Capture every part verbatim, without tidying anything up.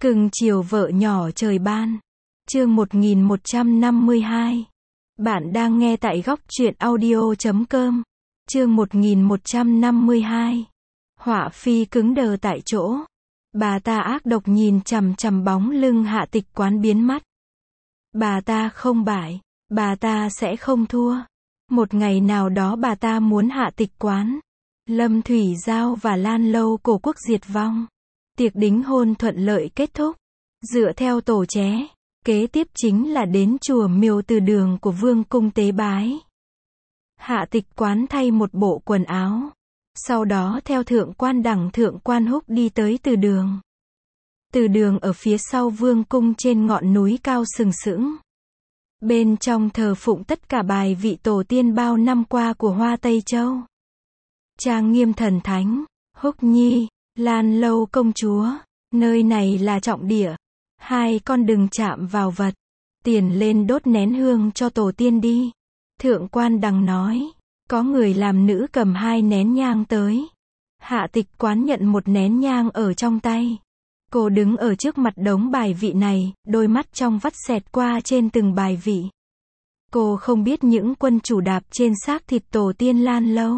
Cưng chiều vợ nhỏ trời ban. Chương một nghìn một trăm năm mươi hai. Bạn đang nghe tại góc truyện audio chấm com. Chương một nghìn một trăm năm mươi hai. Họa phi cứng đờ tại chỗ. Bà ta ác độc nhìn chằm chằm bóng lưng Hạ Tịch Quán biến mất. Bà ta không bại, bà ta sẽ không thua. Một ngày nào đó bà ta muốn Hạ Tịch Quán, Lâm Thủy Giao và Lan Lâu Cổ Quốc diệt vong. Tiệc đính hôn thuận lợi kết thúc. Dựa theo tổ ché, kế tiếp chính là đến chùa miếu Từ Đường của Vương cung tế bái. Hạ Tịch Quán thay một bộ quần áo, sau đó theo thượng quan Đằng thượng quan Húc đi tới Từ Đường. Từ Đường ở phía sau Vương cung trên ngọn núi cao sừng sững. Bên trong thờ phụng tất cả bài vị tổ tiên bao năm qua của Hoa Tây Châu. Trang nghiêm thần thánh, Húc Nhi, Lan Lâu công chúa, nơi này là trọng địa. Hai con đừng chạm vào vật. Tiền lên đốt nén hương cho tổ tiên đi. Thượng quan Đằng nói. Có người làm nữ cầm hai nén nhang tới. Hạ Tịch Quán nhận một nén nhang ở trong tay. Cô đứng ở trước mặt đống bài vị này, đôi mắt trong vắt xẹt qua trên từng bài vị. Cô không biết những quân chủ đạp trên xác thịt tổ tiên Lan Lâu.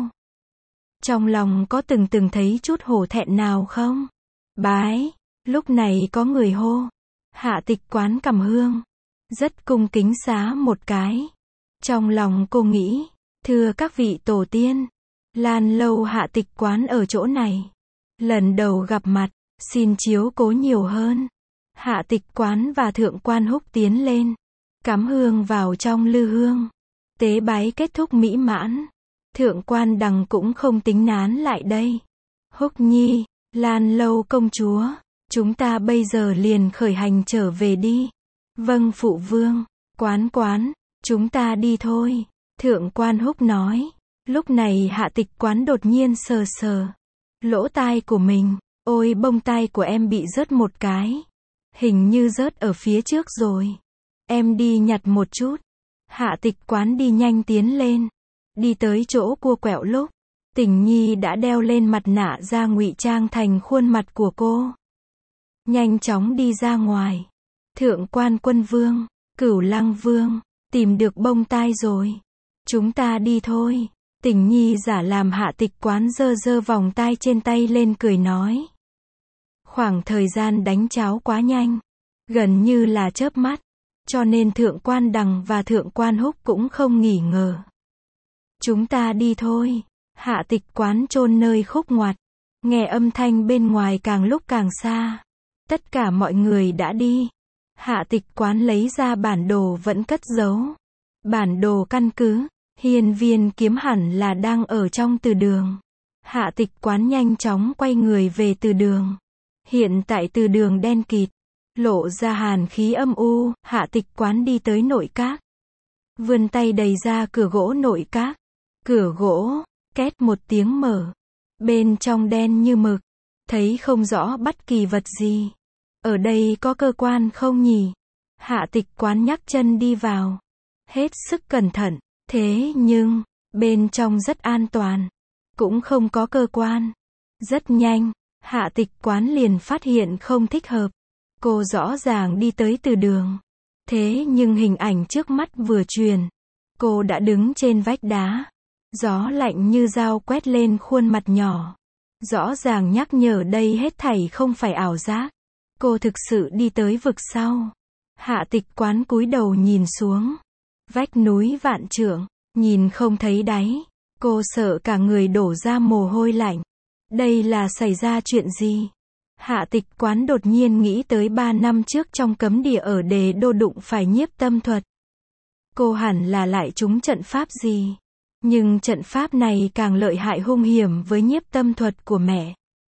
Trong lòng có từng từng thấy chút hổ thẹn nào không? Bái. Lúc này có người hô. Hạ Tịch Quán cầm hương. Rất cung kính xá một cái. Trong lòng cô nghĩ. Thưa các vị tổ tiên. Lan Lâu Hạ Tịch Quán ở chỗ này. Lần đầu gặp mặt. Xin chiếu cố nhiều hơn. Hạ Tịch Quán và Thượng quan Húc tiến lên. Cắm hương vào trong lư hương. Tế bái kết thúc mỹ mãn. Thượng quan Đằng cũng không tính nán lại đây. Húc Nhi, Lan Lâu công chúa, chúng ta bây giờ liền khởi hành trở về đi. Vâng phụ vương. Quán quán, chúng ta đi thôi. Thượng quan Húc nói. Lúc này Hạ Tịch Quán đột nhiên sờ sờ lỗ tai của mình. Ôi bông tai của em bị rớt một cái. Hình như rớt ở phía trước rồi. Em đi nhặt một chút. Hạ Tịch Quán đi nhanh tiến lên. Đi tới chỗ cua quẹo lúc. Tình Nhi đã đeo lên mặt nạ ra ngụy trang thành khuôn mặt của cô. Nhanh chóng đi ra ngoài. Thượng quan Quân Vương, Cửu Lăng Vương, tìm được bông tai rồi. Chúng ta đi thôi. Tình Nhi giả làm Hạ Tịch Quán giơ giơ vòng tai trên tay lên cười nói. Khoảng thời gian đánh cháo quá nhanh. Gần như là chớp mắt. Cho nên Thượng quan Đằng và Thượng quan Húc cũng không nghỉ ngờ. Chúng ta đi thôi. Hạ Tịch Quán chôn nơi khúc ngoặt. Nghe âm thanh bên ngoài càng lúc càng xa. Tất cả mọi người đã đi. Hạ Tịch Quán lấy ra bản đồ vẫn cất giấu. Bản đồ căn cứ. Hiên viên kiếm hẳn là đang ở trong Từ Đường. Hạ Tịch Quán nhanh chóng quay người về Từ Đường. Hiện tại Từ Đường đen kịt. Lộ ra hàn khí âm u. Hạ Tịch Quán đi tới nội các. Vươn tay đẩy ra cửa gỗ nội các. Cửa gỗ, két một tiếng mở. Bên trong đen như mực. Thấy không rõ bất kỳ vật gì. Ở đây có cơ quan không nhỉ? Hạ Tịch Quán nhắc chân đi vào. Hết sức cẩn thận. Thế nhưng, bên trong rất an toàn. Cũng không có cơ quan. Rất nhanh, Hạ Tịch Quán liền phát hiện không thích hợp. Cô rõ ràng đi tới Từ Đường. Thế nhưng hình ảnh trước mắt vừa truyền. Cô đã đứng trên vách đá. Gió lạnh như dao quét lên khuôn mặt nhỏ. Rõ ràng nhắc nhở đây hết thảy không phải ảo giác. Cô thực sự đi tới vực sau. Hạ Tịch Quán cúi đầu nhìn xuống. Vách núi vạn trượng, nhìn không thấy đáy. Cô sợ cả người đổ ra mồ hôi lạnh. Đây là xảy ra chuyện gì? Hạ Tịch Quán đột nhiên nghĩ tới ba năm trước trong cấm địa ở Đế Đô đụng phải nhiếp tâm thuật. Cô hẳn là lại trúng trận pháp gì? Nhưng trận pháp này càng lợi hại hung hiểm với nhiếp tâm thuật của mẹ.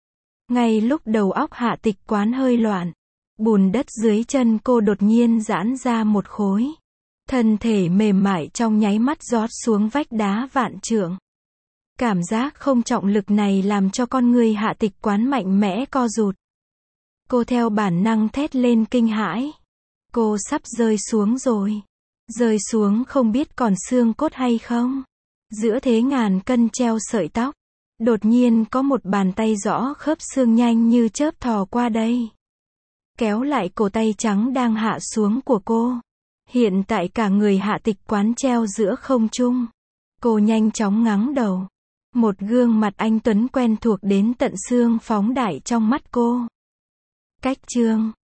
Ngay lúc đầu óc Hạ Tịch Quán hơi loạn, bùn đất dưới chân cô đột nhiên giãn ra một khối. Thân thể mềm mại trong nháy mắt rót xuống vách đá vạn trượng. Cảm giác không trọng lực này làm cho con người Hạ Tịch Quán mạnh mẽ co rụt. Cô theo bản năng thét lên kinh hãi. Cô sắp rơi xuống rồi. Rơi xuống không biết còn xương cốt hay không. Giữa thế ngàn cân treo sợi tóc. Đột nhiên có một bàn tay rõ khớp xương nhanh như chớp thò qua đây. kéo lại cổ tay trắng đang hạ xuống của cô. Hiện tại cả người Hạ Tịch Quán treo giữa không trung. Cô nhanh chóng ngẩng đầu. Một gương mặt anh tuấn quen thuộc đến tận xương phóng đại trong mắt cô. Cách chương